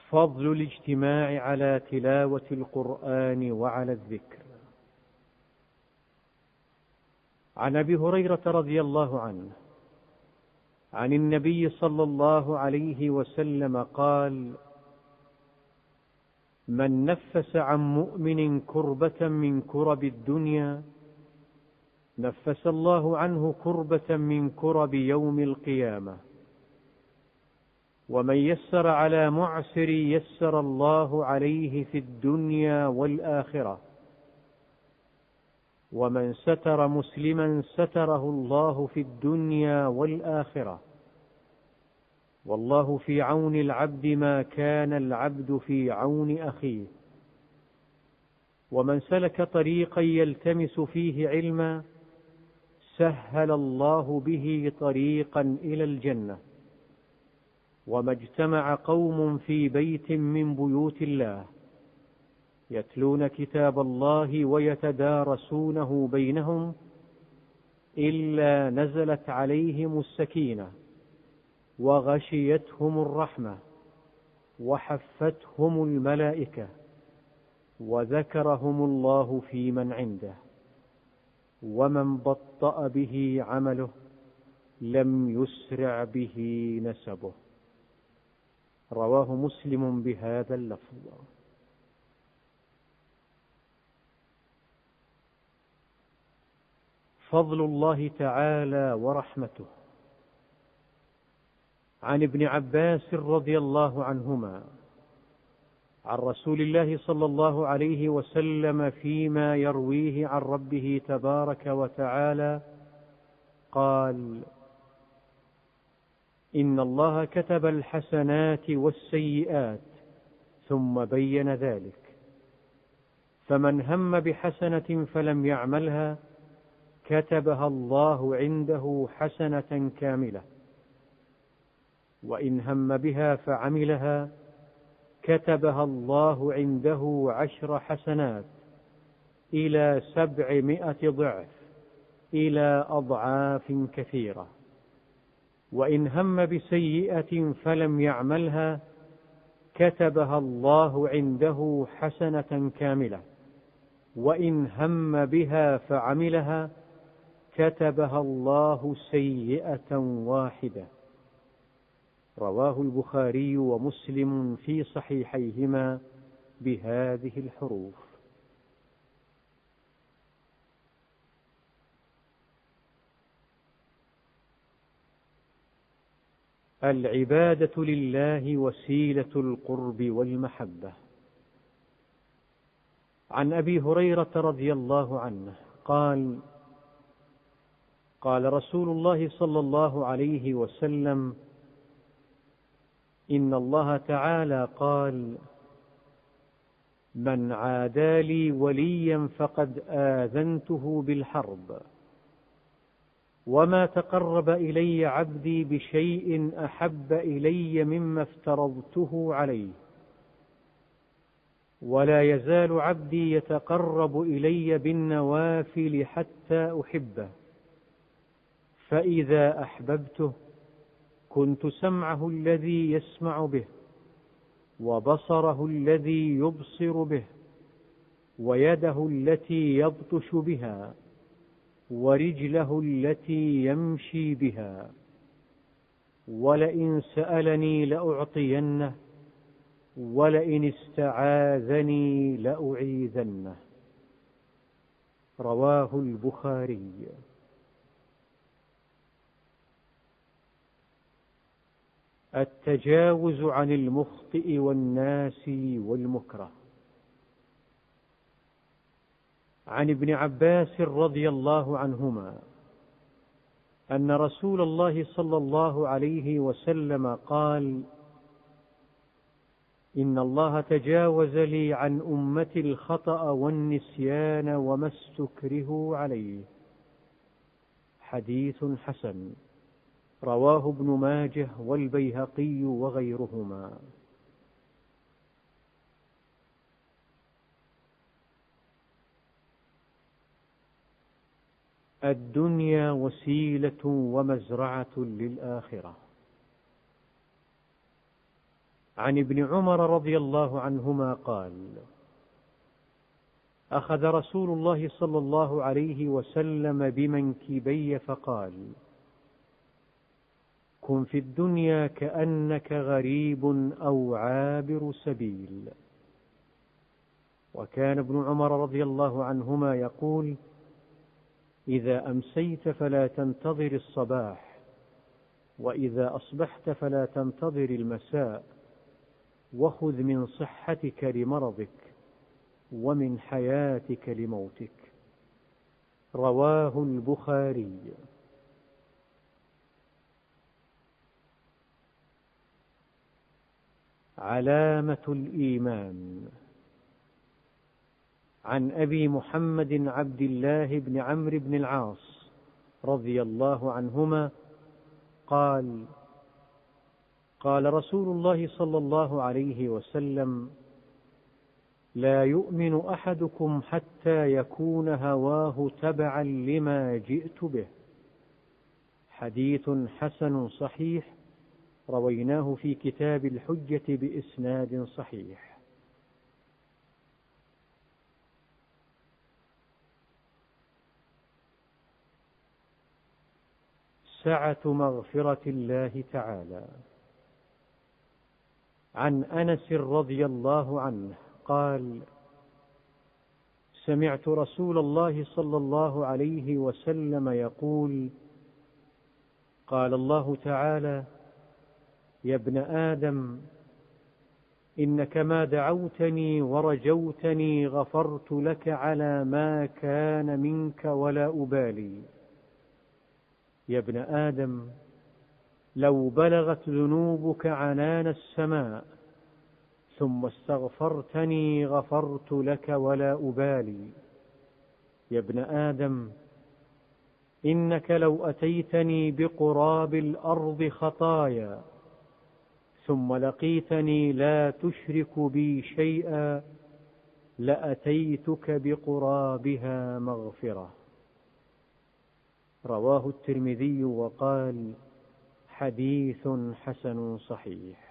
فضل الاجتماع على تلاوة القرآن وعلى الذكر. عن أبي هريرة رضي الله عنه عن النبي صلى الله عليه وسلم قال: من نفس عن مؤمن كربة من كرب الدنيا نفس الله عنه كربة من كرب يوم القيامة. ومن يسر على معسر يسر الله عليه في الدنيا والآخرة. ومن ستر مسلما ستره الله في الدنيا والآخرة. والله في عون العبد ما كان العبد في عون أخيه. ومن سلك طريقا يلتمس فيه علما سهل الله به طريقا إلى الجنة. وما اجتمع قوم في بيت من بيوت الله يتلون كتاب الله ويتدارسونه بينهم إلا نزلت عليهم السكينة وغشيتهم الرحمة وحفتهم الملائكة وذكرهم الله في من عنده. ومن بطأ به عمله لم يسرع به نسبه. رواه مسلم بهذا اللفظ. فضل الله تعالى ورحمته. عن ابن عباس رضي الله عنهما عن رسول الله صلى الله عليه وسلم فيما يرويه عن ربه تبارك وتعالى قال: إن الله كتب الحسنات والسيئات ثم بين ذلك. فمن هم بحسنة فلم يعملها كتبها الله عنده حسنة كاملة. وإن هم بها فعملها كتبها الله عنده 10 حسنات إلى 700 ضعف إلى أضعاف كثيرة. وإن هم بسيئة فلم يعملها كتبها الله عنده حسنة كاملة. وإن هم بها فعملها كتبها الله سيئة واحدة. رواه البخاري ومسلم في صحيحيهما بهذه الحروف. العبادة لله وسيلة القرب والمحبة. عن أبي هريرة رضي الله عنه قال: قال رسول الله صلى الله عليه وسلم: إن الله تعالى قال: من عادى لي وليا فقد آذنته بالحرب. وما تقرب إلي عبدي بشيء أحب إلي مما افترضته عليه. ولا يزال عبدي يتقرب إلي بالنوافل حتى أحبه. فإذا أحببته كنت سمعه الذي يسمع به وبصره الذي يبصر به ويده التي يبطش بها ورجله التي يمشي بها. ولئن سألني لأعطينه ولئن استعاذني لأعيذنه. رواه البخاري. التجاوز عن المخطئ والناس والمكره. عن ابن عباس رضي الله عنهما أن رسول الله صلى الله عليه وسلم قال: إن الله تجاوز لي عن أمتي الخطأ والنسيان وما استكرهوا عليه. حديث حسن. رواه ابن ماجه والبيهقي وغيرهما. الدنيا وسيلة ومزرعة للآخرة. عن ابن عمر رضي الله عنهما قال: أخذ رسول الله صلى الله عليه وسلم بمنكبي فقال: كن في الدنيا كأنك غريب أو عابر سبيل. وكان ابن عمر رضي الله عنهما يقول: إذا أمسيت فلا تنتظر الصباح، وإذا أصبحت فلا تنتظر المساء، وخذ من صحتك لمرضك ومن حياتك لموتك. رواه البخاري. علامة الإيمان. عن أبي محمد عبد الله بن عمرو بن العاص رضي الله عنهما قال: قال رسول الله صلى الله عليه وسلم: لا يؤمن أحدكم حتى يكون هواه تبعا لما جئت به. حديث حسن صحيح، رويناه في كتاب الحجة بإسناد صحيح. سعة مغفرة الله تعالى. عن أنس رضي الله عنه قال: سمعت رسول الله صلى الله عليه وسلم يقول: قال الله تعالى: يا ابن آدم، إنك ما دعوتني ورجوتني غفرت لك على ما كان منك ولا أبالي. يا ابن آدم، لو بلغت ذنوبك عنان السماء ثم استغفرتني غفرت لك ولا أبالي. يا ابن آدم، إنك لو أتيتني بقراب الأرض خطايا ثم لقيتني لا تشرك بي شيئا لأتيتك بقرابها مغفرة. رواه الترمذي وقال: حديث حسن صحيح.